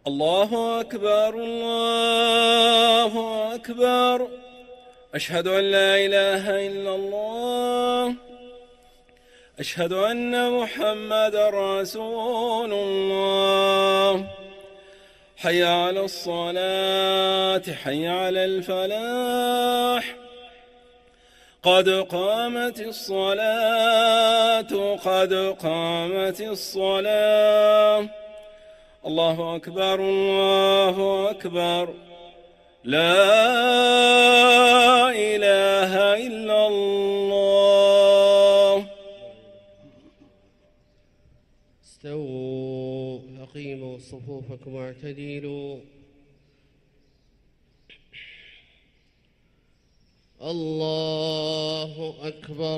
الله أكبر الله أكبر. أشهد أن لا إله إلا الله. أشهد أن محمدا رسول الله. حي على الصلاة حي على الفلاح. قد قامت الصلاة قد قامت الصلاة. الله أكبر الله أكبر. لا إله إلا الله. استووا أقيموا صفوفكم واعتدلوا. الله أكبر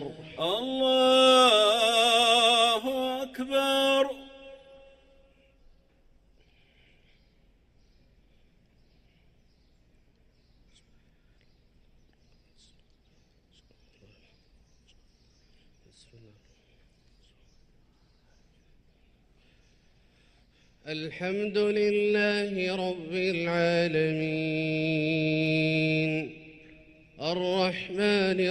الله أكبر. الحمد لله رب العالمين الرحمن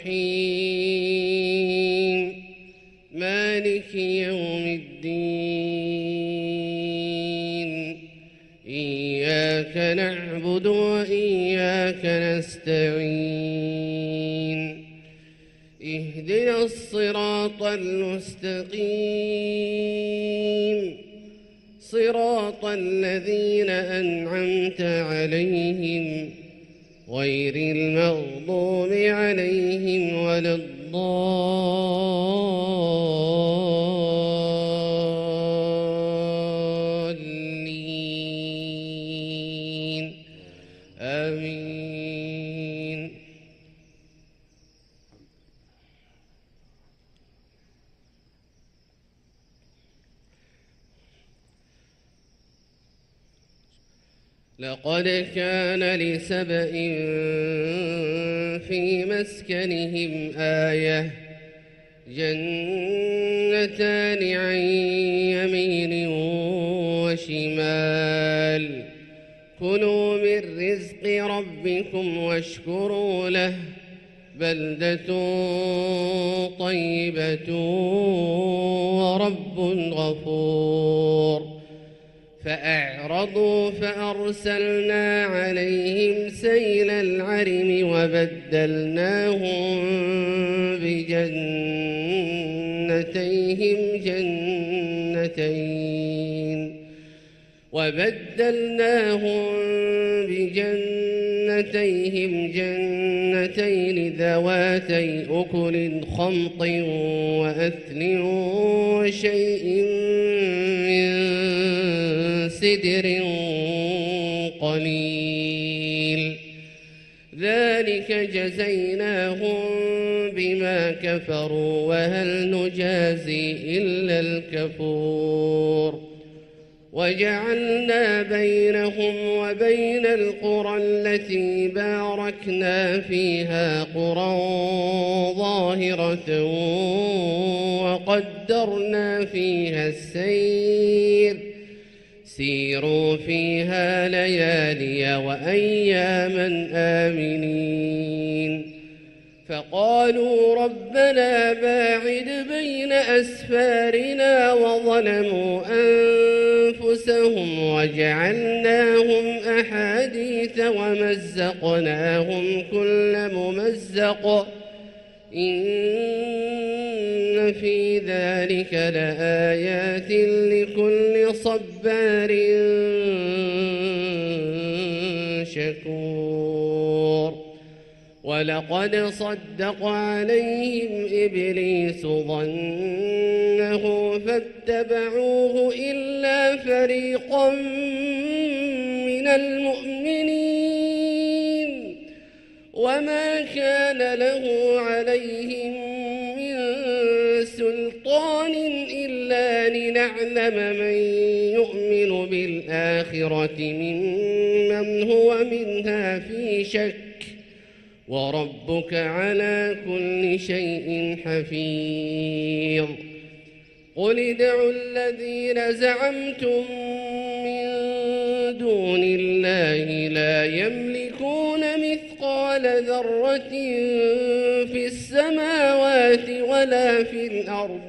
الرحيم مالك يوم الدين. إياك نعبد وإياك نستعين. اهدنا الصراط المستقيم صراط الذين أنعمت عليهم غير المغضوب عليهم ولا الضالين. آمين. لقد كان لسبإ في مسكنهم آية جنتان عن يمين وشمال كلوا من رزق ربكم واشكروا له بلدة طيبة ورب غفور. فأعرضوا فأرسلنا عليهم سيل العرم وبدلناهم بجنتيهم جنتين ذواتي أكل خمط وأثل وشيء من سدر قليل. ذلك جزيناهم بما كفروا وهل نجازي إلا الكفور. وجعلنا بينهم وبين القرى التي باركنا فيها قرى ظاهرة وقدرنا فيها السير سيروا فيها ليالي وأياما آمنين. فقالوا ربنا باعد بين أسفارنا وظلموا أنفسهم وجعلناهم أحاديث ومزقناهم كل ممزق إن في ذلك لآيات لكل صبار شكور. ولقد صدق عليهم إبليس ظنه فاتبعوه إلا فريقا من المؤمنين وما كان له عليهم من سلطان إلا لنعلم من يؤمن بالآخرة ممن هو منها في شك وربك على كل شيء حفيظ. قل ادعوا الذين زعمتم من دون الله لا يملكون مثقال ذرة في السماوات ولا في الأرض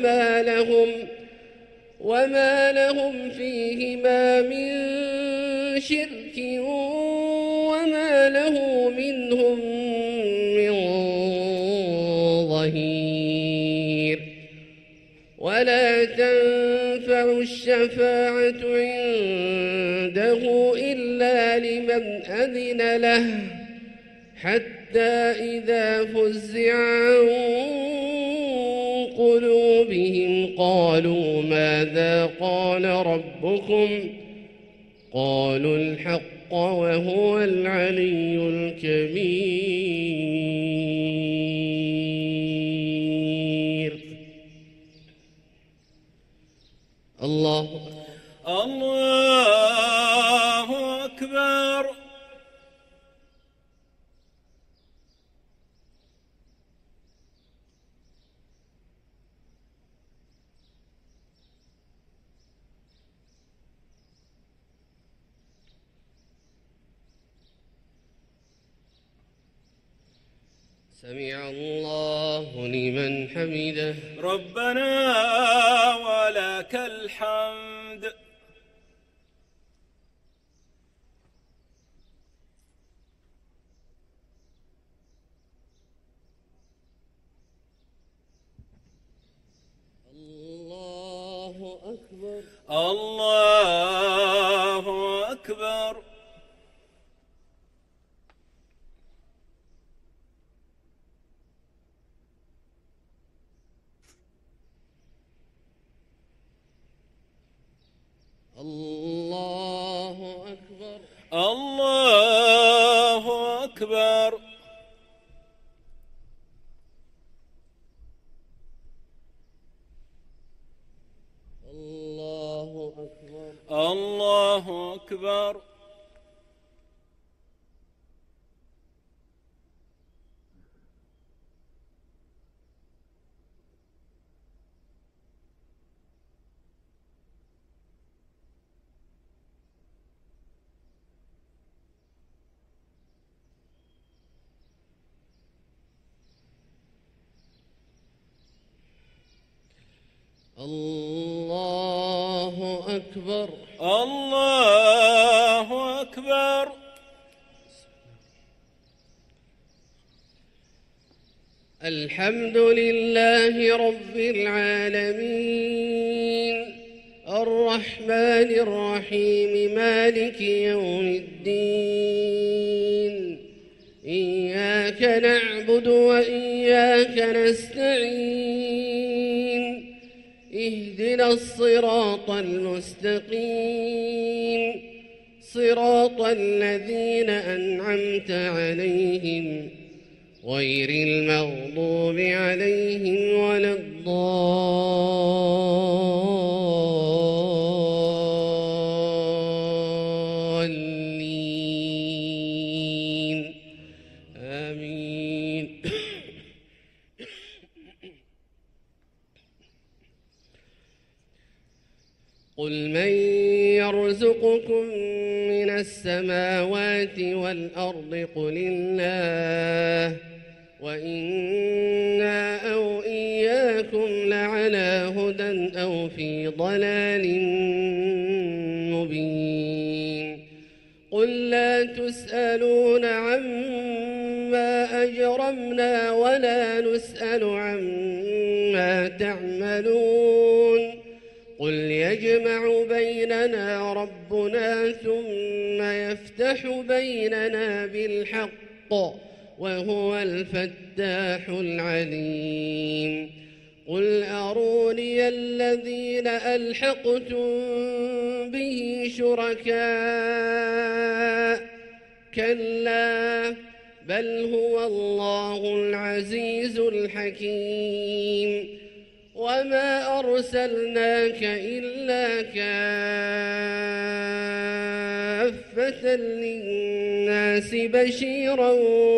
وما لهم فيهما من شرك وما له منهم من ظهير ولا تنفع الشفاعة عنده إلا لمن أذن له حتى إذا فزع عن قلوبهم قالوا ماذا قال ربكم قالوا الحق وهو العلي الكبير. الله أكبر. سمع الله لمن حمده ربنا ولك الحمد. الله أكبر. الله أكبر. الله أكبر. الله أكبر. الله أكبر. الله أكبر. الله أكبر. الله أكبر. الحمد لله رب العالمين الرحمن الرحيم مالك يوم الدين إياك نعبد وإياك نستعين اهدنا الصراط المستقيم صراط الذين أنعمت عليهم غير المغضوب عليهم ولا الضالين آمين. قل من يرزقكم من السماوات والأرض قل الله وإنا أو إياكم لعلى هدى أو في ضلال مبين. قل لا تسألون عما أجرمنا ولا نسأل عما تعملون. قل يجمع بيننا ربنا ثم يفتح بيننا بالحق وهو الفتاح العليم. قل أروني الذين ألحقتم به شركاء كلا بل هو الله العزيز الحكيم. وما أرسلناك إلا كافة للناس بشيرا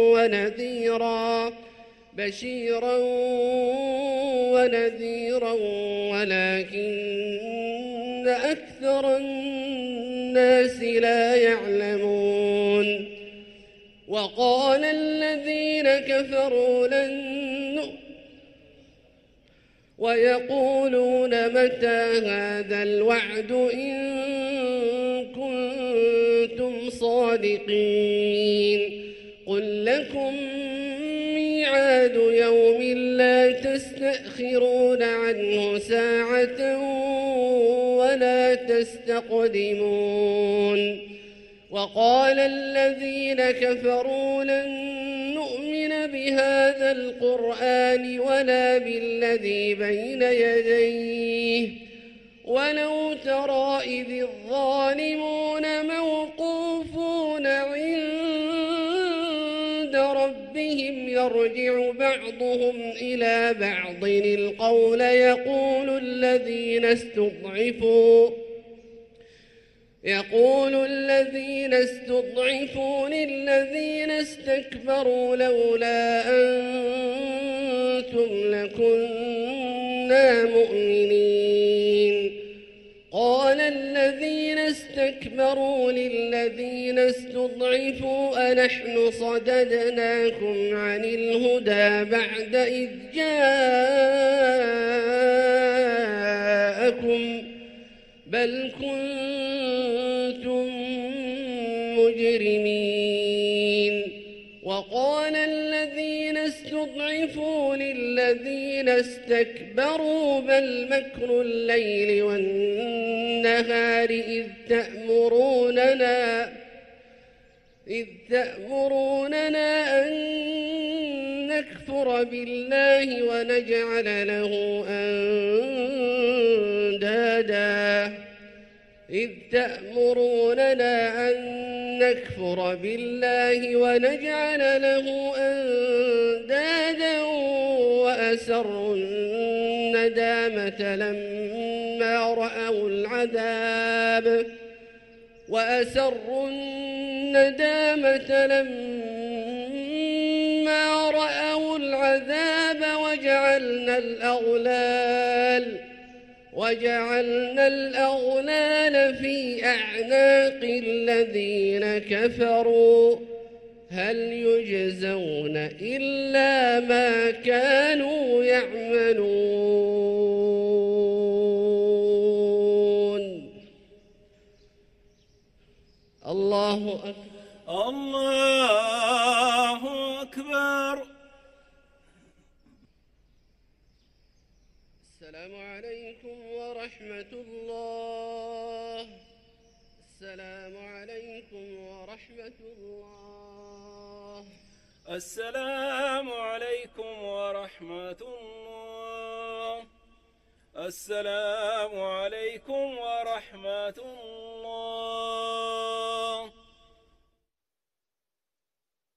ونذيرا ولكن أكثر الناس لا يعلمون وقال الذين كفروا ويقولون متى هذا الوعد إن كنتم صادقين قل لكم ميعاد يوم لا تستأخرون عنه ساعة ولا تستقدمون وقال الذين كفروا لن نؤمن بهذا القرآن ولا بالذي بين يديه ولو ترى إذ الظالمون موقوفون عند ربهم يرجع بعضهم إلى بعض القول يقول الذين استضعفوا للذين استكبروا لولا أنتم لكنا مؤمنين قال الذين استكبروا للذين استضعفوا أنحن صددناكم عن الهدى بعد إذ جاءكم بل كنتم مجرمين وقال الذين استضعفوا للذين استكبروا بل مكر الليل والنهار إذ تأمروننا أن نكفر بالله ونجعل له أندادا وأسروا الندامة لما رأوا العذاب وجعلنا الأغلال في أعناق الذين كفروا هل يجزون إلا ما كانوا يعملون الله أكبر الله أكبر. السلام عليكم ورحمة الله. السلام عليكم ورحمة الله. السلام عليكم ورحمة الله. السلام عليكم ورحمة الله.